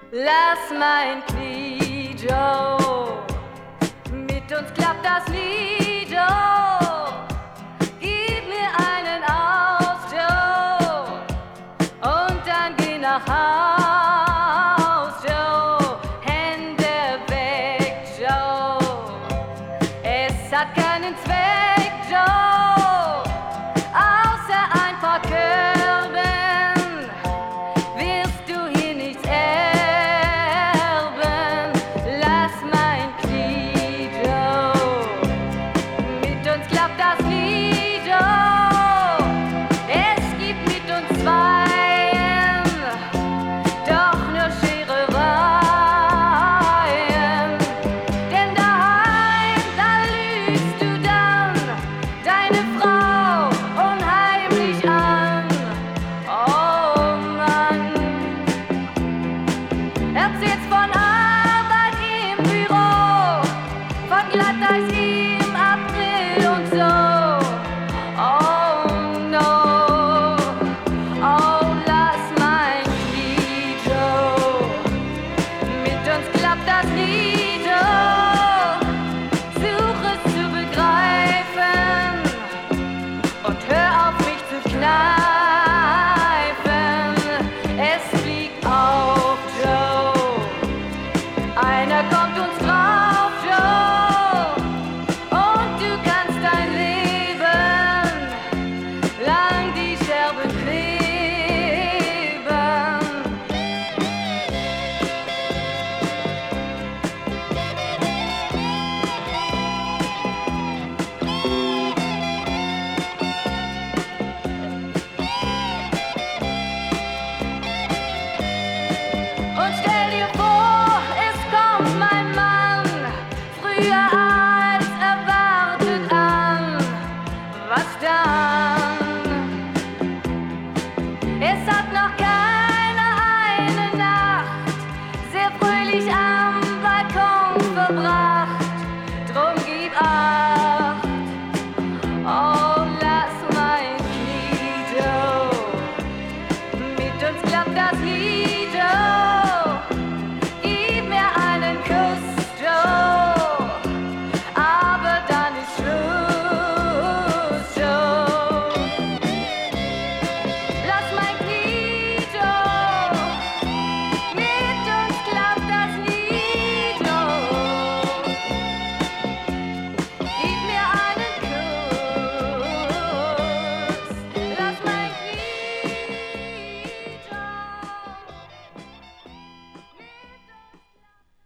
Lass mein Knie, Joe. Mit uns klappt das nie, Joe. Gib mir einen aus, Joe. Und dann geh nach Haus, Joe. Hände weg, Joe. Es hat keinen Zweck, Joe, außer ein paar Körben. Wirst du hier nichts erben. Lass mein Knie, Joe. Mit uns klappt das nie, Joe. Es gibt mit uns Zweien doch nur Scherereien. Denn daheim, da lügst du dann deine Frau unheimlich an. Oh Mann, erzählst von Arbeit im Büro, von Glatteis im April und so. Oh no, oh lass mein Knie, Joe. Mit uns klappt das nie, Joe. Such es zu begreifen und hör auf mich zu kneifen. Es fliegt auf, Joe. Einer kommt uns drauf, Joe. Und du kannst dein Leben lang die Scherben kleben. Und stell dir vor, es kommt mein Mann früher als erwartet an. Was dann?